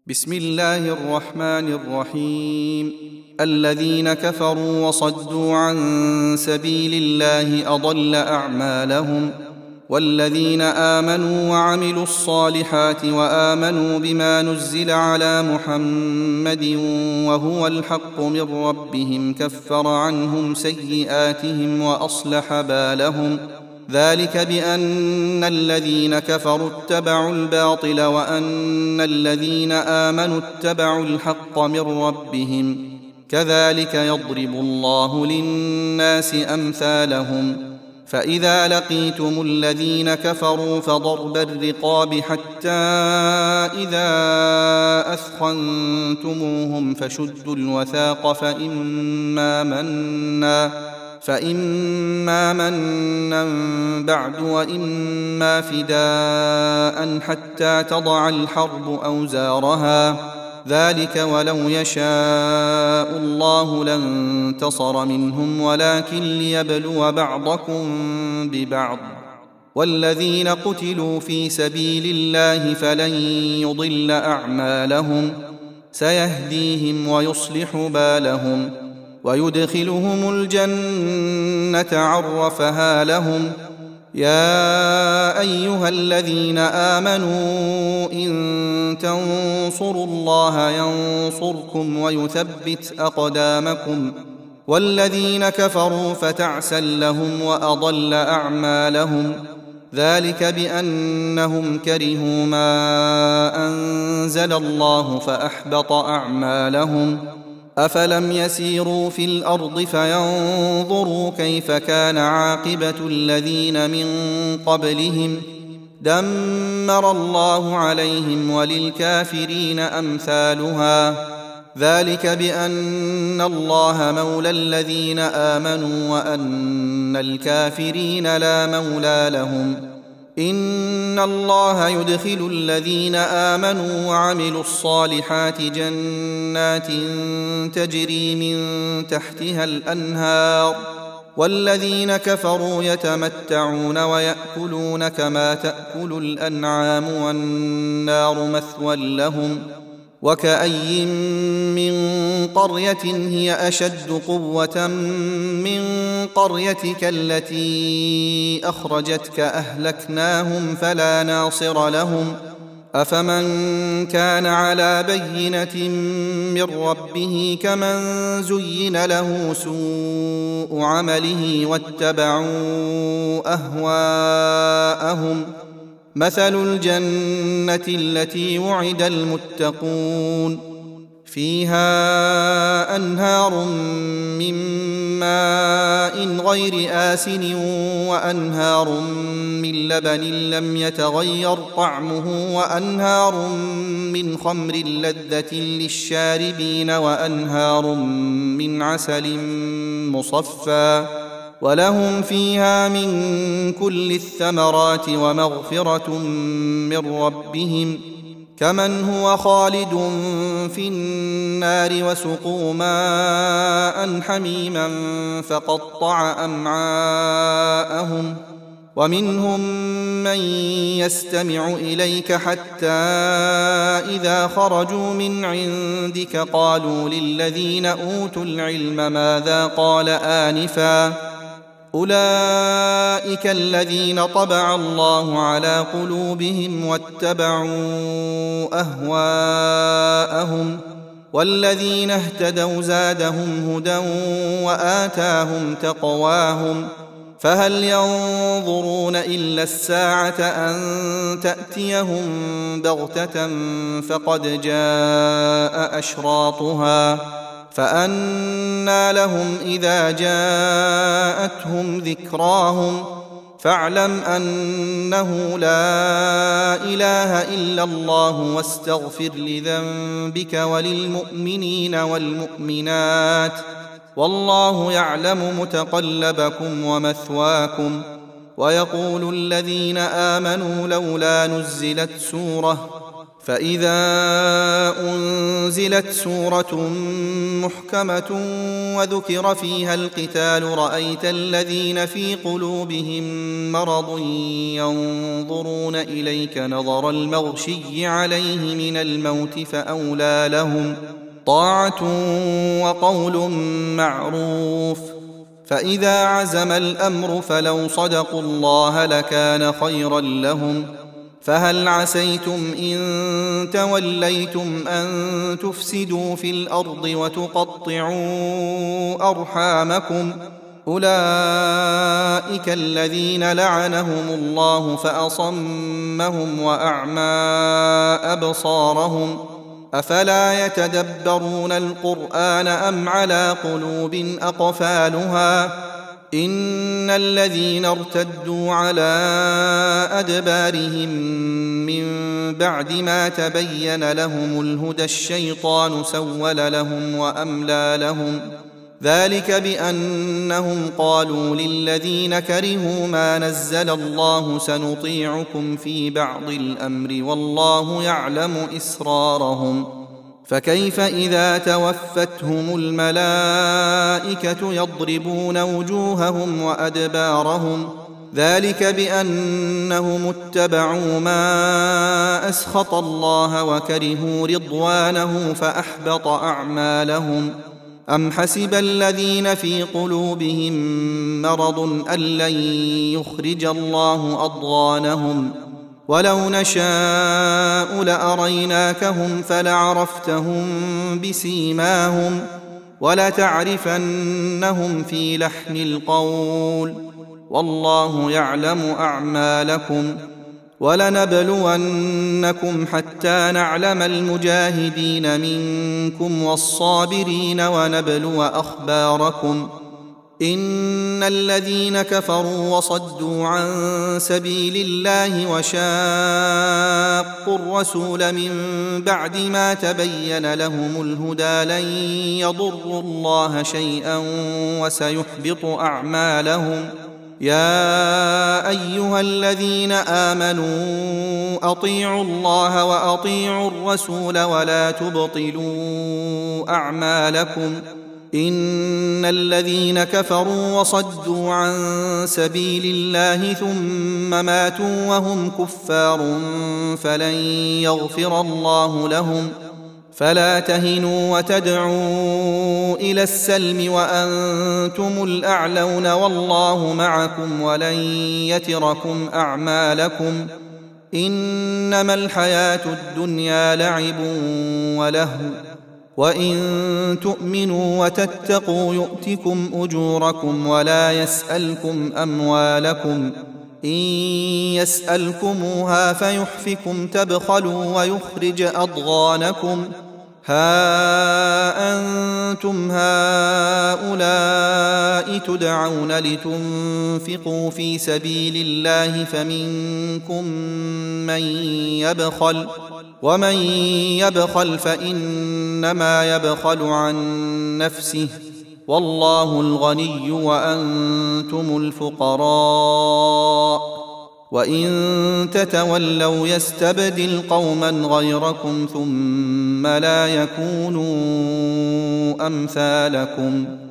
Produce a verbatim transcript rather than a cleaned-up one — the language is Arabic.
بسم الله الرحمن الرحيم. الذين كفروا وصدوا عن سبيل الله أضل أعمالهم، والذين آمنوا وعملوا الصالحات وآمنوا بما نزل على محمد وهو الحق من ربهم كفر عنهم سيئاتهم وأصلح بالهم، ذلك بأن الذين كفروا اتبعوا الباطل وأن الذين آمنوا اتبعوا الحق من ربهم، كذلك يضرب الله للناس أمثالهم. فإذا لقيتم الذين كفروا فضرب الرقاب حتى إذا أثخنتموهم فشدوا الوثاق فإما منا فإما منا بعد وإما فداء حتى تضع الحرب أوزارها، ذلك ولو يشاء الله لانتصر منهم ولكن ليبلو بعضكم ببعض. والذين قتلوا في سبيل الله فلن يضل أعمالهم، سيهديهم ويصلح بالهم ويدخلهم الجنة عرفها لهم. يا أيها الذين آمنوا إن تنصروا الله ينصركم ويثبت أقدامكم، والذين كفروا فتعسا لهم وأضل أعمالهم، ذلك بأنهم كرهوا ما أنزل الله فأحبط أعمالهم. أفلم يسيروا في الأرض فينظروا كيف كان عاقبة الذين من قبلهم، دمر الله عليهم وللكافرين أمثالها، ذلك بأن الله مولى الذين آمنوا وأن الكافرين لا مولى لهم. إن الله يدخل الذين آمنوا وعملوا الصالحات جنات تجري من تحتها الأنهار، والذين كفروا يتمتعون ويأكلون كما تأكل الأنعام والنار مثوى لهم. وكأي من قرية هي أشد قوة من قريتك التي أخرجتك أهلكناهم فلا ناصر لهم. أفمن كان على بينة من ربه كمن زين له سوء عمله واتبعوا أهواءهم. مثل الجنة التي وعد المتقون فيها أنهار من ماء غير آسن وأنهار من لبن لم يتغير طعمه وأنهار من خمر لذة للشاربين وأنهار من عسل مصفى، ولهم فيها من كل الثمرات ومغفرة من ربهم، كمن هو خالد في النار وسقوا ماء حميما فقطع أمعاءهم. ومنهم من يستمع إليك حتى إذا خرجوا من عندك قالوا للذين أوتوا العلم ماذا قال آنفا، أولئك الذين طبع الله على قلوبهم واتبعوا أهواءهم، والذين اهتدوا زادهم هدى وآتاهم تقواهم. فهل ينظرون إلا الساعة أن تأتيهم بغتة فقد جاء أشراطها، فأنى لهم إذا جاءتهم ذكراهم. فاعلم أنه لا إله إلا الله واستغفر لذنبك وللمؤمنين والمؤمنات، والله يعلم متقلبكم ومثواكم. ويقول الذين آمنوا لولا نزلت سورة، فإذا أنزلت سورة محكمة وذكر فيها القتال رأيت الذين في قلوبهم مرض ينظرون إليك نظر المغشي عليه من الموت فأولى لهم طاعة وقول معروف. فإذا عزم الأمر فلو صدقوا الله لكان خيرا لهم. فهل عسيتم إن توليتم أن تفسدوا في الأرض وتقطعوا أرحامكم أولئك الذين لعنهم الله فأصمهم وأعمى أبصارهم أفلا يتدبرون القرآن أم على قلوب أقفالها إن الذين ارتدوا على أدبارهم من بعد ما تبين لهم الهدى الشيطان سول لهم وأملى لهم ذلك بأنهم قالوا للذين كرهوا ما نزل الله سنطيعكم في بعض الأمر والله يعلم إسرارهم فكيف إذا توفتهم الملائكة يضربون وجوههم وأدبارهم ذلك بأنهم اتبعوا ما أسخط الله وكرهوا رضوانه فأحبط أعمالهم أم حسب الذين في قلوبهم مرض أن لن يخرج الله أضغانهم ولو نشاء لأريناكهم فلعرفتهم بسيماهم ولتعرفنهم في لحن القول والله يعلم أعمالكم ولنبلونكم حتى نعلم المجاهدين منكم والصابرين ونبلو أخباركم إن الذين كفروا وصدوا عن سبيل الله وشاقوا الرسول من بعد ما تبين لهم الهدى لن يضروا الله شيئا وسيحبط أعمالهم يا أيها الذين آمنوا أطيعوا الله وأطيعوا الرسول ولا تبطلوا أعمالكم إن الذين كفروا وصدوا عن سبيل الله ثم ماتوا وهم كفار فلن يغفر الله لهم فلا تهنوا وتدعوا إلى السلم وأنتم الأعلون والله معكم ولن يتركم أعمالكم إنما الحياة الدنيا لعب ولهو وإن تؤمنوا وتتقوا يؤتكم أجوركم ولا يسألكم أموالكم إن يسألكموها فيحفكم تبخلوا ويخرج أضغانكم ها أنتم هؤلاء تدعون لتنفقوا في سبيل الله فمنكم من يبخل ومن يبخل فإنما يبخل عن نفسه والله الغني وأنتم الفقراء وإن تتولوا يستبدل قوما غيركم ثم لا يكونوا أمثالكم